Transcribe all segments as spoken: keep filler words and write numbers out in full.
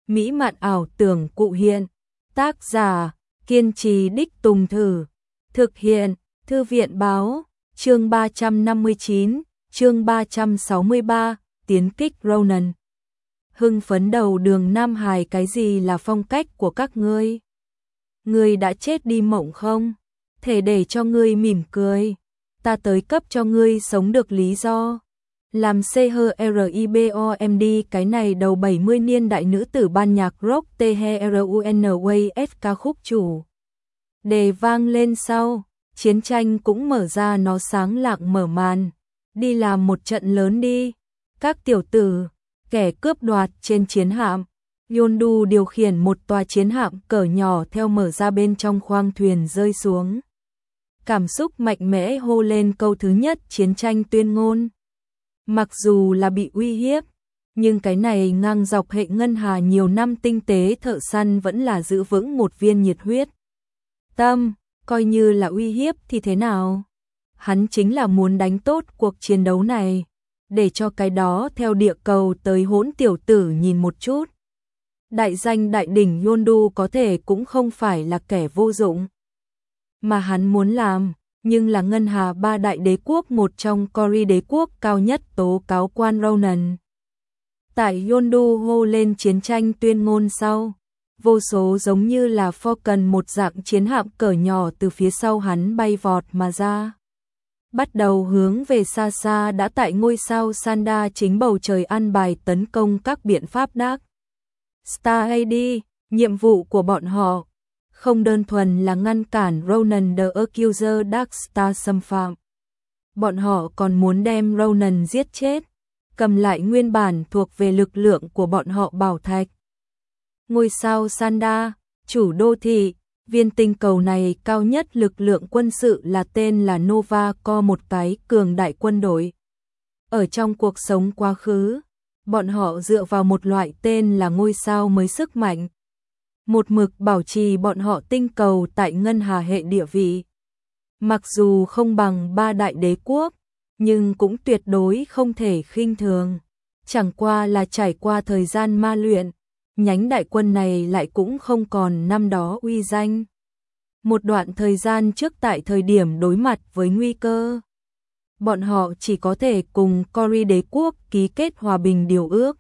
mỹ mạn ảo tưởng cụ hiện. Tác giả, kiên trì đích tùng thử. Thực hiện, Thư viện báo, chương ba trăm năm mươi chín, chương ba trăm sáu mươi ba, tiến kích Ronan. Hưng phấn đầu đường Nam Hải, cái gì là phong cách của các ngươi? Ngươi đã chết đi mộng không? Thể để cho ngươi mỉm cười. Ta tới cấp cho ngươi sống được lý do. Làm C H R I B O M D, cái này đầu bảy mươi niên đại nữ tử ban nhạc rock T H R U N W S ca khúc chủ đề vang lên sau, chiến tranh cũng mở ra, nó sáng lạng mở màn. Đi làm một trận lớn đi, các tiểu tử. Kẻ cướp đoạt trên chiến hạm. Yondu điều khiển một tòa chiến hạm cỡ nhỏ theo mở ra, bên trong khoang thuyền rơi xuống. Cảm xúc mạnh mẽ hô lên câu thứ nhất chiến tranh tuyên ngôn. Mặc dù là bị uy hiếp, nhưng cái này ngang dọc hệ ngân hà nhiều năm tinh tế thợ săn vẫn là giữ vững một viên nhiệt huyết. Tâm, coi như là uy hiếp thì thế nào? Hắn chính là muốn đánh tốt cuộc chiến đấu này, để cho cái đó theo địa cầu tới hỗn tiểu tử nhìn một chút. Đại danh đại đỉnh Yondu có thể cũng không phải là kẻ vô dụng. Mà hắn muốn làm, nhưng là ngân hà ba đại đế quốc một trong Cory đế quốc cao nhất tố cáo quan Ronan. Tại Yondu hô lên chiến tranh tuyên ngôn sau, vô số giống như là Falcon một dạng chiến hạm cỡ nhỏ từ phía sau hắn bay vọt mà ra. Bắt đầu hướng về xa xa đã tại ngôi sao Sanda chính bầu trời an bài tấn công các biện pháp Dark Star a đê. Nhiệm vụ của bọn họ không đơn thuần là ngăn cản Ronan the Accuser Dark Star xâm phạm. Bọn họ còn muốn đem Ronan giết chết, cầm lại nguyên bản thuộc về lực lượng của bọn họ bảo thạch. Ngôi sao Sanda, chủ đô thị, viên tinh cầu này cao nhất lực lượng quân sự là tên là Nova, có một cái cường đại quân đội. Ở trong cuộc sống quá khứ, bọn họ dựa vào một loại tên là ngôi sao mới sức mạnh. Một mực bảo trì bọn họ tinh cầu tại ngân hà hệ địa vị. Mặc dù không bằng ba đại đế quốc, nhưng cũng tuyệt đối không thể khinh thường. Chẳng qua là trải qua thời gian ma luyện, nhánh đại quân này lại cũng không còn năm đó uy danh. Một đoạn thời gian trước tại thời điểm đối mặt với nguy cơ, bọn họ chỉ có thể cùng Cory đế quốc ký kết hòa bình điều ước,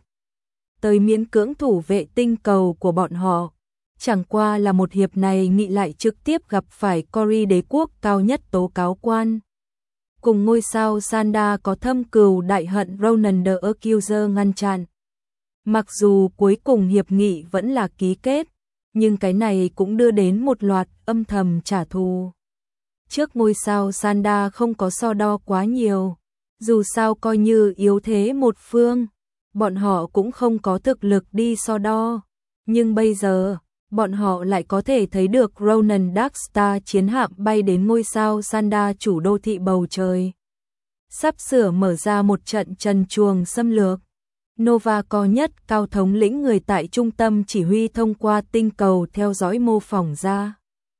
tới miễn cưỡng thủ vệ tinh cầu của bọn họ. Chẳng qua là một hiệp này nghị lại trực tiếp gặp phải Cory đế quốc cao nhất tố cáo quan. Cùng ngôi sao Sanda có thâm cừu đại hận Ronan the Accuser ngăn chặn. Mặc dù cuối cùng hiệp nghị vẫn là ký kết, nhưng cái này cũng đưa đến một loạt âm thầm trả thù. Trước ngôi sao Sanda không có so đo quá nhiều, dù sao coi như yếu thế một phương, bọn họ cũng không có thực lực đi so đo. Nhưng bây giờ, bọn họ lại có thể thấy được Ronan Dark Star chiến hạm bay đến ngôi sao Sanda chủ đô thị bầu trời. Sắp sửa mở ra một trận trần truồng xâm lược. Nova có nhất cao thống lĩnh người tại trung tâm chỉ huy thông qua tinh cầu theo dõi mô phỏng ra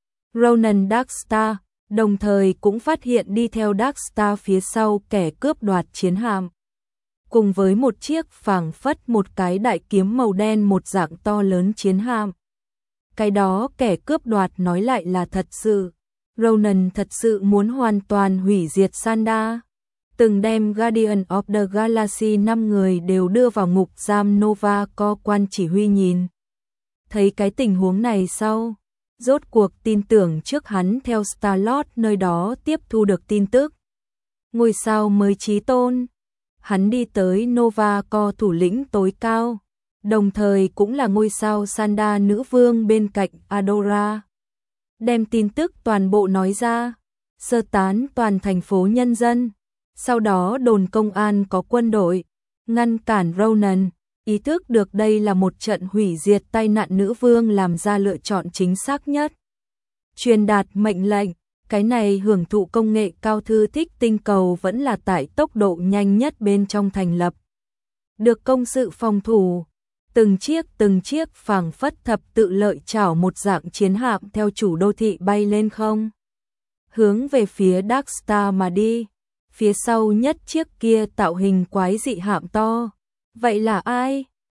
Ronan Dark Star, đồng thời cũng phát hiện đi theo Dark Star phía sau kẻ cướp đoạt chiến hạm. Cùng với một chiếc phảng phất một cái đại kiếm màu đen một dạng to lớn chiến hạm. Cái đó kẻ cướp đoạt nói lại là thật sự. Ronan thật sự muốn hoàn toàn hủy diệt Sanda. Từng đem Guardian of the Galaxy năm người đều đưa vào ngục giam. Nova có quan chỉ huy nhìn thấy cái tình huống này sau, rốt cuộc tin tưởng trước hắn theo Star-Lord nơi đó tiếp thu được tin tức. Ngôi sao mới chí tôn, hắn đi tới Nova có thủ lĩnh tối cao, đồng thời cũng là ngôi sao Sanda nữ vương bên cạnh Adora. Đem tin tức toàn bộ nói ra, sơ tán toàn thành phố nhân dân. Sau đó đồn công an có quân đội, ngăn cản Ronan, ý thức được đây là một trận hủy diệt tai nạn, nữ vương làm ra lựa chọn chính xác nhất. Truyền đạt mệnh lệnh, cái này hưởng thụ công nghệ cao thư thích tinh cầu vẫn là tại tốc độ nhanh nhất bên trong thành lập. Được công sự phòng thủ, từng chiếc từng chiếc phảng phất thập tự lợi chảo một dạng chiến hạm theo chủ đô thị bay lên không. Hướng về phía Dark Star mà đi. Phía sau nhất chiếc kia tạo hình quái dị hạm to. Vậy là ai?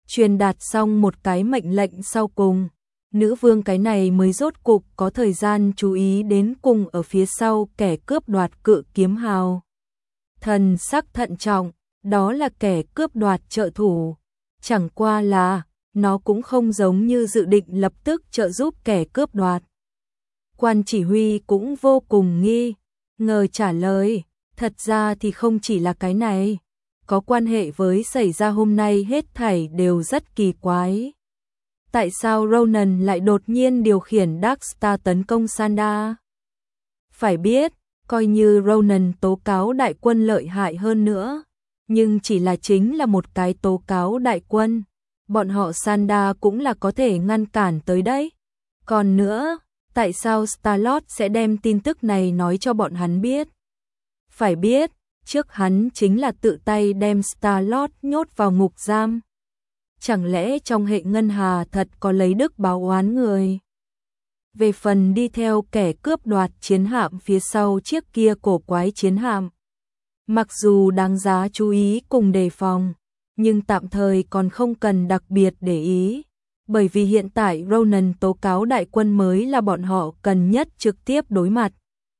truyền đạt xong một cái mệnh lệnh sau cùng, nữ vương cái này mới rốt cục có thời gian chú ý đến cùng ở phía sau kẻ cướp đoạt cự kiếm hào. Thần sắc thận trọng, đó là kẻ cướp đoạt trợ thủ. Chẳng qua là, nó cũng không giống như dự định lập tức trợ giúp kẻ cướp đoạt. Quan chỉ huy cũng vô cùng nghi ngờ trả lời, thật ra thì không chỉ là cái này, có quan hệ với xảy ra hôm nay hết thảy đều rất kỳ quái. Tại sao Ronan lại đột nhiên điều khiển Darkstar tấn công Sanda? Phải biết, coi như Ronan tố cáo đại quân lợi hại hơn nữa, nhưng chỉ là chính là một cái tố cáo đại quân, bọn họ Sanda cũng là có thể ngăn cản tới đấy. Còn nữa, tại sao Starlord sẽ đem tin tức này nói cho bọn hắn biết? Phải biết, trước hắn chính là tự tay đem Starlord nhốt vào ngục giam. Chẳng lẽ trong hệ ngân hà thật có lấy đức báo oán người? Về phần đi theo kẻ cướp đoạt chiến hạm phía sau chiếc kia cổ quái chiến hạm, mặc dù đáng giá chú ý cùng đề phòng, nhưng tạm thời còn không cần đặc biệt để ý, bởi vì hiện tại Ronan tố cáo đại quân mới là bọn họ cần nhất trực tiếp đối mặt.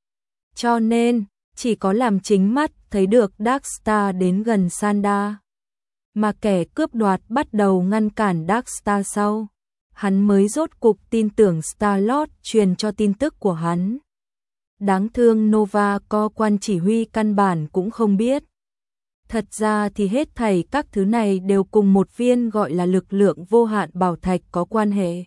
Cho nên, chỉ có làm chính mắt thấy được Darkstar đến gần Sanda, mà kẻ cướp đoạt bắt đầu ngăn cản Darkstar sau, hắn mới rốt cục tin tưởng Starlord truyền cho tin tức của hắn. Đáng thương Nova có quan chỉ huy căn bản cũng không biết. Thật ra thì hết thảy các thứ này đều cùng một viên gọi là lực lượng vô hạn bảo thạch có quan hệ.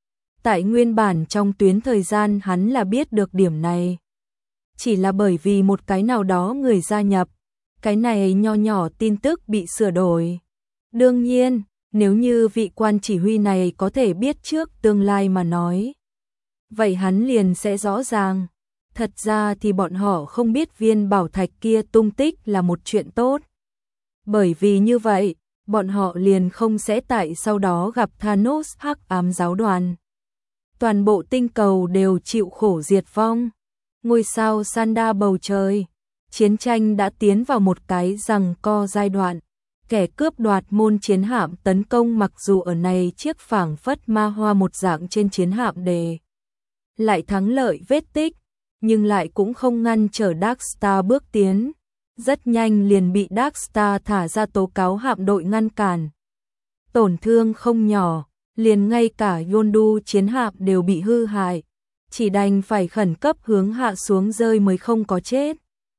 Tại nguyên bản trong tuyến thời gian hắn là biết được điểm này. Chỉ là bởi vì một cái nào đó người gia nhập, cái này nho nhỏ tin tức bị sửa đổi. Đương nhiên, nếu như vị quan chỉ huy này có thể biết trước tương lai mà nói, vậy hắn liền sẽ rõ ràng. Thật ra thì bọn họ không biết viên bảo thạch kia tung tích là một chuyện tốt. Bởi vì như vậy, bọn họ liền không sẽ tại sau đó gặp Thanos hắc ám giáo đoàn. Toàn bộ tinh cầu đều chịu khổ diệt vong. Ngôi sao Sanda bầu trời, chiến tranh đã tiến vào một cái giằng co giai đoạn. Kẻ cướp đoạt môn chiến hạm tấn công mặc dù ở này chiếc phảng phất ma hoa một dạng trên chiến hạm đề lại thắng lợi vết tích, nhưng lại cũng không ngăn trở Darkstar bước tiến. Rất nhanh liền bị Darkstar thả ra tố cáo hạm đội ngăn cản. Tổn thương không nhỏ, liền ngay cả Yondu chiến hạm đều bị hư hại, chỉ đành phải khẩn cấp hướng hạ xuống rơi mới không có chết.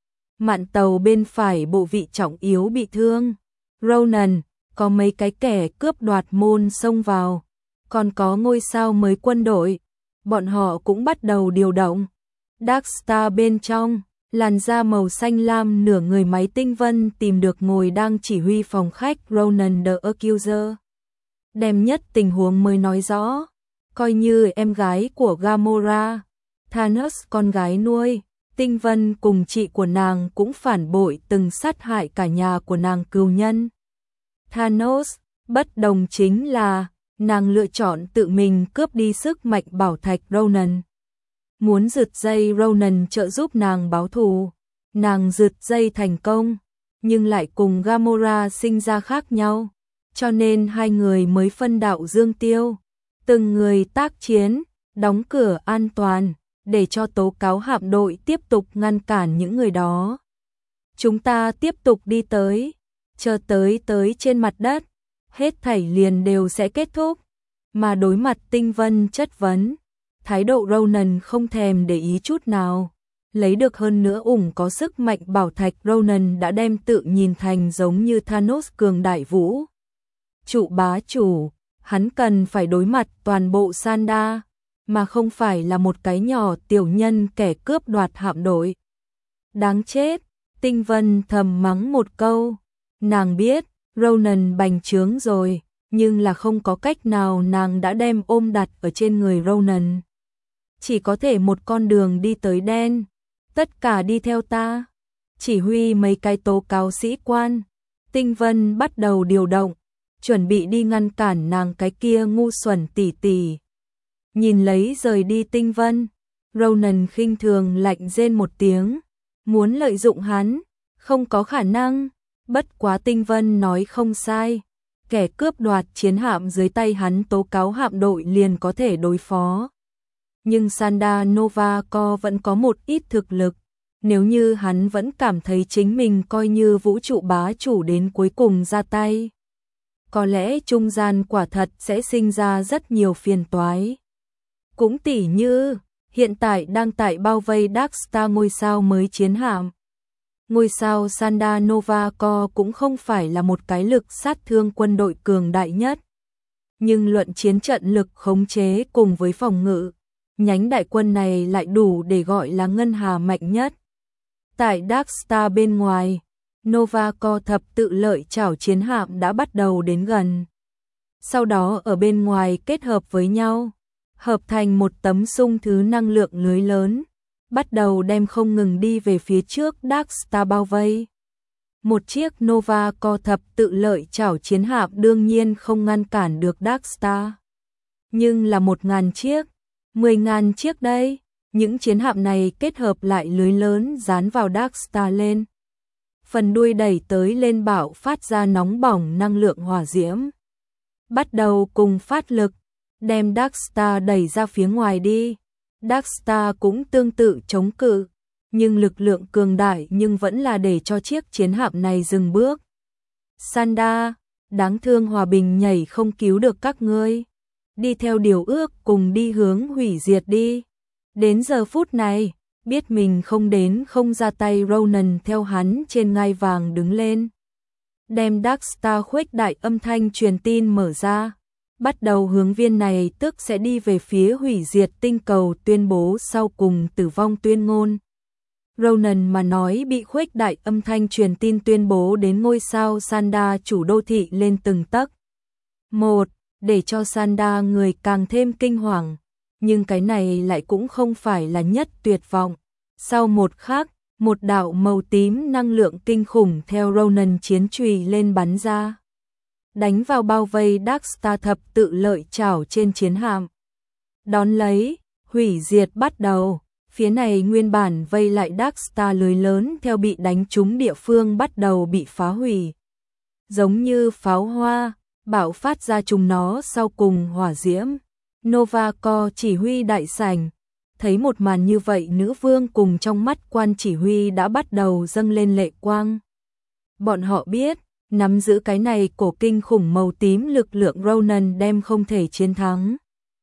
Mạn tàu bên phải bộ vị trọng yếu bị thương. Ronan, có mấy cái kẻ cướp đoạt môn xông vào, còn có ngôi sao mới quân đội, bọn họ cũng bắt đầu điều động. Darkstar bên trong, làn da màu xanh lam nửa người máy tinh vân tìm được ngồi đang chỉ huy phòng khách Ronan the Accuser. Đem nhất tình huống mới nói rõ, coi như em gái của Gamora, Thanos con gái nuôi, Tinh Vân cùng chị của nàng cũng phản bội từng sát hại cả nhà của nàng cừu nhân. Thanos, bất đồng chính là, nàng lựa chọn tự mình cướp đi sức mạnh bảo thạch Ronan. Muốn giật dây Ronan trợ giúp nàng báo thù, nàng giật dây thành công, nhưng lại cùng Gamora sinh ra khác nhau, cho nên hai người mới phân đạo dương tiêu, từng người tác chiến, đóng cửa an toàn, để cho tố cáo hạm đội tiếp tục ngăn cản những người đó. Chúng ta tiếp tục đi tới, chờ tới tới trên mặt đất, hết thảy liền đều sẽ kết thúc, mà đối mặt Tinh Vân chất vấn, thái độ Ronan không thèm để ý chút nào. Lấy được hơn nữa ủng có sức mạnh bảo thạch Ronan đã đem tự nhìn thành giống như Thanos cường đại vũ trụ bá chủ, hắn cần phải đối mặt toàn bộ Sanda, mà không phải là một cái nhỏ tiểu nhân kẻ cướp đoạt hạm đội. Đáng chết, Tinh Vân thầm mắng một câu, nàng biết, Ronan bành trướng rồi, nhưng là không có cách nào nàng đã đem ôm đặt ở trên người Ronan. Chỉ có thể một con đường đi tới đen, tất cả đi theo ta. Chỉ huy mấy cái tố cáo sĩ quan, Tinh Vân bắt đầu điều động, chuẩn bị đi ngăn cản nàng cái kia ngu xuẩn tỷ tỷ. Nhìn lấy rời đi Tinh Vân, Ronan khinh thường lạnh rên một tiếng, muốn lợi dụng hắn, không có khả năng, bất quá Tinh Vân nói không sai, kẻ cướp đoạt chiến hạm dưới tay hắn tố cáo hạm đội liền có thể đối phó. Nhưng Sanda Novakor vẫn có một ít thực lực, nếu như hắn vẫn cảm thấy chính mình coi như vũ trụ bá chủ đến cuối cùng ra tay. Có lẽ trung gian quả thật sẽ sinh ra rất nhiều phiền toái. Cũng tỉ như, hiện tại đang tại bao vây Dark Star ngôi sao mới chiến hạm. Ngôi sao Sanda Novakor cũng không phải là một cái lực sát thương quân đội cường đại nhất. Nhưng luận chiến trận lực khống chế cùng với phòng ngự, nhánh đại quân này lại đủ để gọi là ngân hà mạnh nhất. Tại Dark Star bên ngoài, Novakor thập tự lợi chảo chiến hạm đã bắt đầu đến gần. Sau đó ở bên ngoài kết hợp với nhau, hợp thành một tấm xung thứ năng lượng lưới lớn, bắt đầu đem không ngừng đi về phía trước Dark Star bao vây. Một chiếc Novakor thập tự lợi chảo chiến hạm đương nhiên không ngăn cản được Dark Star. Nhưng là một ngàn chiếc, mười ngàn chiếc đây, những chiến hạm này kết hợp lại lưới lớn dán vào Dark Star lên. Phần đuôi đẩy tới lên bạo phát ra nóng bỏng năng lượng hỏa diễm. Bắt đầu cùng phát lực, đem Dark Star đẩy ra phía ngoài đi. Dark Star cũng tương tự chống cự, nhưng lực lượng cường đại nhưng vẫn là để cho chiếc chiến hạm này dừng bước. Sanda, đáng thương hòa bình nhảy không cứu được các ngươi. Đi theo điều ước cùng đi hướng hủy diệt đi. Đến giờ phút này, biết mình không đến không ra tay Ronan theo hắn trên ngai vàng đứng lên. Đem Dark Star khuếch đại âm thanh truyền tin mở ra. Bắt đầu hướng viên này tức sẽ đi về phía hủy diệt tinh cầu tuyên bố sau cùng tử vong tuyên ngôn. Ronan mà nói bị khuếch đại âm thanh truyền tin tuyên bố đến ngôi sao Sanda chủ đô thị lên từng tấc. Một, để cho Sanda người càng thêm kinh hoàng. Nhưng cái này lại cũng không phải là nhất tuyệt vọng. Sau một khắc, một đạo màu tím năng lượng kinh khủng theo Ronan chiến chùy lên bắn ra. Đánh vào bao vây Dark Star thập tự lợi chảo trên chiến hạm. Đón lấy, hủy diệt bắt đầu. Phía này nguyên bản vây lại Dark Star lưới lớn theo bị đánh trúng địa phương bắt đầu bị phá hủy. Giống như pháo hoa, bạo phát ra chúng nó sau cùng hỏa diễm. Novakor chỉ huy đại sảnh. Thấy một màn như vậy nữ vương cùng trong mắt quan chỉ huy đã bắt đầu dâng lên lệ quang. Bọn họ biết, nắm giữ cái này cổ kinh khủng màu tím lực lượng Ronan đem không thể chiến thắng.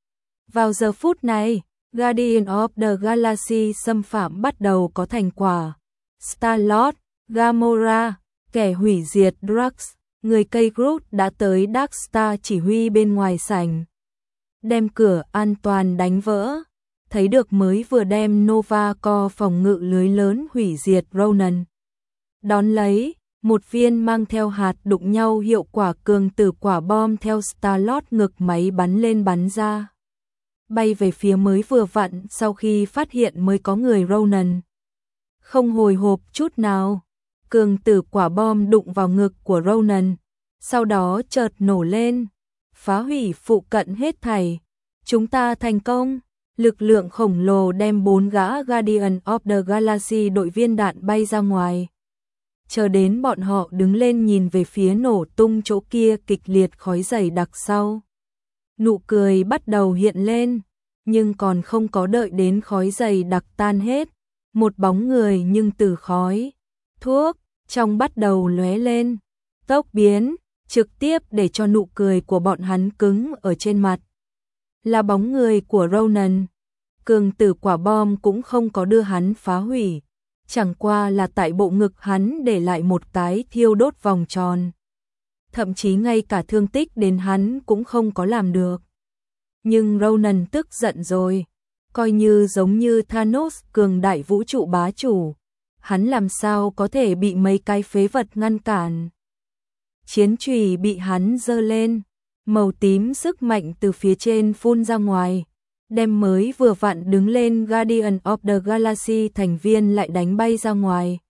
Vào giờ phút này, Guardian of the Galaxy xâm phạm bắt đầu có thành quả. Star-Lord, Gamora, kẻ hủy diệt Drax, người cây Groot đã tới Dark Star chỉ huy bên ngoài sảnh. Đem cửa an toàn đánh vỡ. Thấy được mới vừa đem Novakor phòng ngự lưới lớn hủy diệt Ronan. Đón lấy, một viên mang theo hạt đụng nhau hiệu quả cường tử quả bom theo Star-Lord ngực máy bắn lên bắn ra. Bay về phía mới vừa vặn sau khi phát hiện mới có người Ronan. Không hồi hộp chút nào, cường tử quả bom đụng vào ngực của Ronan. Sau đó chợt nổ lên, phá hủy phụ cận hết thảy. Chúng ta thành công. Lực lượng khổng lồ đem bốn gã Guardian of the Galaxy đội viên đạn bay ra ngoài. Chờ đến bọn họ đứng lên nhìn về phía nổ tung chỗ kia kịch liệt khói dày đặc sau. Nụ cười bắt đầu hiện lên, nhưng còn không có đợi đến khói dày đặc tan hết. Một bóng người nhưng từ khói, thuốc, trong bắt đầu lóe lên, tốc biến, trực tiếp để cho nụ cười của bọn hắn cứng ở trên mặt. Là bóng người của Ronan. Cường tử quả bom cũng không có đưa hắn phá hủy, chẳng qua là tại bộ ngực hắn để lại một cái thiêu đốt vòng tròn. Thậm chí ngay cả thương tích đến hắn cũng không có làm được. Nhưng Ronan tức giận rồi, coi như giống như Thanos cường đại vũ trụ bá chủ, hắn làm sao có thể bị mấy cái phế vật ngăn cản. Chiến chùy bị hắn giơ lên, màu tím sức mạnh từ phía trên phun ra ngoài, đem mới vừa vặn đứng lên Guardian of the Galaxy thành viên lại đánh bay ra ngoài.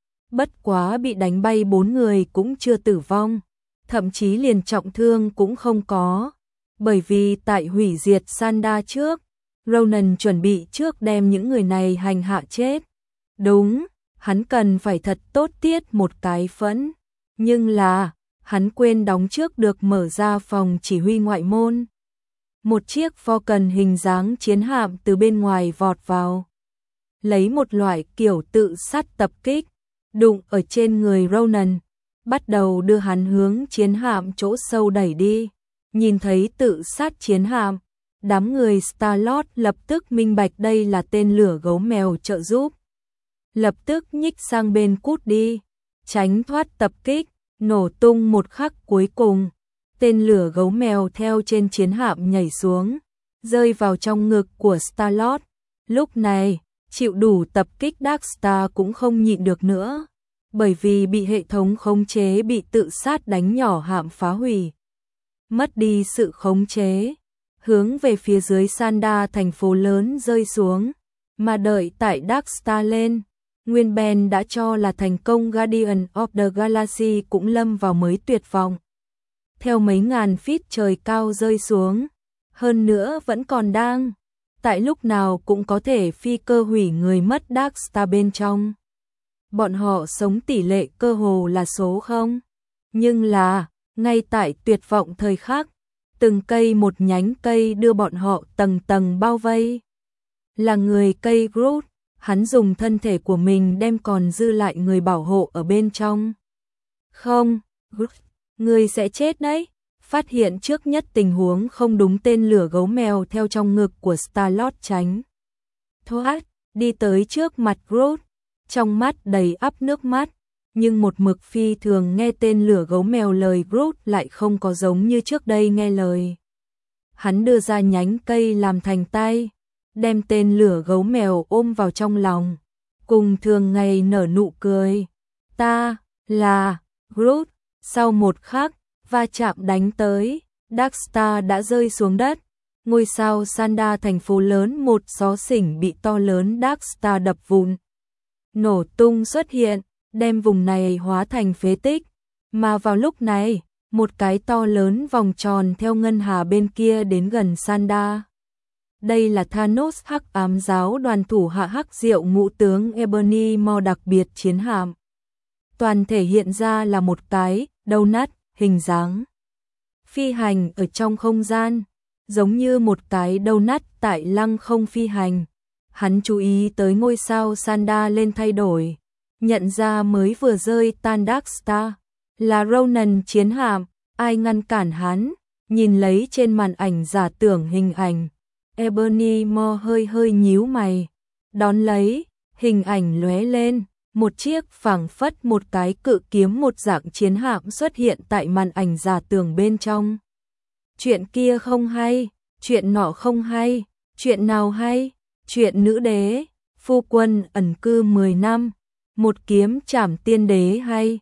Bất quá bị đánh bay bốn người cũng chưa tử vong, thậm chí liền trọng thương cũng không có, bởi vì tại hủy diệt Sanda trước, Ronan chuẩn bị trước đem những người này hành hạ chết. Đúng, hắn cần phải thật tốt tiết một cái phẫn, nhưng là hắn quên đóng trước được mở ra phòng chỉ huy ngoại môn. Một chiếc Falcon hình dáng chiến hạm từ bên ngoài vọt vào, lấy một loại kiểu tự sát tập kích, đụng ở trên người Ronan, bắt đầu đưa hắn hướng chiến hạm chỗ sâu đẩy đi. Nhìn thấy tự sát chiến hạm, đám người Star-Lord lập tức minh bạch đây là tên lửa gấu mèo trợ giúp. Lập tức nhích sang bên cút đi, tránh thoát tập kích, nổ tung một khắc cuối cùng. Tên lửa gấu mèo theo trên chiến hạm nhảy xuống, rơi vào trong ngực của Star-Lord. Lúc này, chịu đủ tập kích Dark Star cũng không nhịn được nữa, bởi vì bị hệ thống khống chế bị tự sát đánh nhỏ hạm phá hủy. Mất đi sự khống chế, hướng về phía dưới Sanda thành phố lớn rơi xuống, mà đợi tại Dark Star lên. Nguyên Ben đã cho là thành công Guardian of the Galaxy cũng lâm vào mới tuyệt vọng. Theo mấy ngàn feet trời cao rơi xuống, hơn nữa vẫn còn đang, tại lúc nào cũng có thể phi cơ hủy người mất Dark Star bên trong. Bọn họ sống tỷ lệ cơ hồ là số không. Nhưng là, ngay tại tuyệt vọng thời khắc, từng cây một nhánh cây đưa bọn họ tầng tầng bao vây. Là người cây Groot, hắn dùng thân thể của mình đem còn dư lại người bảo hộ ở bên trong. Không, Groot, người sẽ chết đấy. Phát hiện trước nhất tình huống không đúng, tên lửa gấu mèo theo trong ngực của Star-Lord tránh thoát, đi tới trước mặt Groot, trong mắt đầy ắp nước mắt, nhưng một mực phi thường nghe tên lửa gấu mèo lời Groot lại không có giống như trước đây nghe lời. Hắn đưa ra nhánh cây làm thành tay, đem tên lửa gấu mèo ôm vào trong lòng, cùng thường ngày nở nụ cười. Ta là Groot. Sau một khắc, va chạm đánh tới, Dark Star đã rơi xuống đất. Ngôi sao Sanda thành phố lớn một xó xỉnh bị to lớn Dark Star đập vụn. Nổ tung xuất hiện, đem vùng này hóa thành phế tích. Mà vào lúc này, một cái to lớn vòng tròn theo ngân hà bên kia đến gần Sanda. Đây là Thanos hắc ám giáo đoàn thủ hạ hắc diệu ngũ tướng Ebony Maw đặc biệt chiến hạm. Toàn thể hiện ra là một cái donut hình dáng phi hành ở trong không gian, giống như một cái donut tại lăng không phi hành. Hắn chú ý tới ngôi sao Sanda lên thay đổi, nhận ra mới vừa rơi tan Dark Star là Ronan chiến hạm. Ai ngăn cản hắn? Nhìn lấy trên màn ảnh giả tưởng hình ảnh, Ebony Maw hơi hơi nhíu mày, đón lấy, hình ảnh lóe lên, một chiếc phảng phất một cái cự kiếm một dạng chiến hạm xuất hiện tại màn ảnh giả tưởng bên trong. Chuyện kia không hay, chuyện nọ không hay, chuyện nào hay? Chuyện nữ đế, phu quân ẩn cư mười năm, một kiếm chảm tiên đế hay?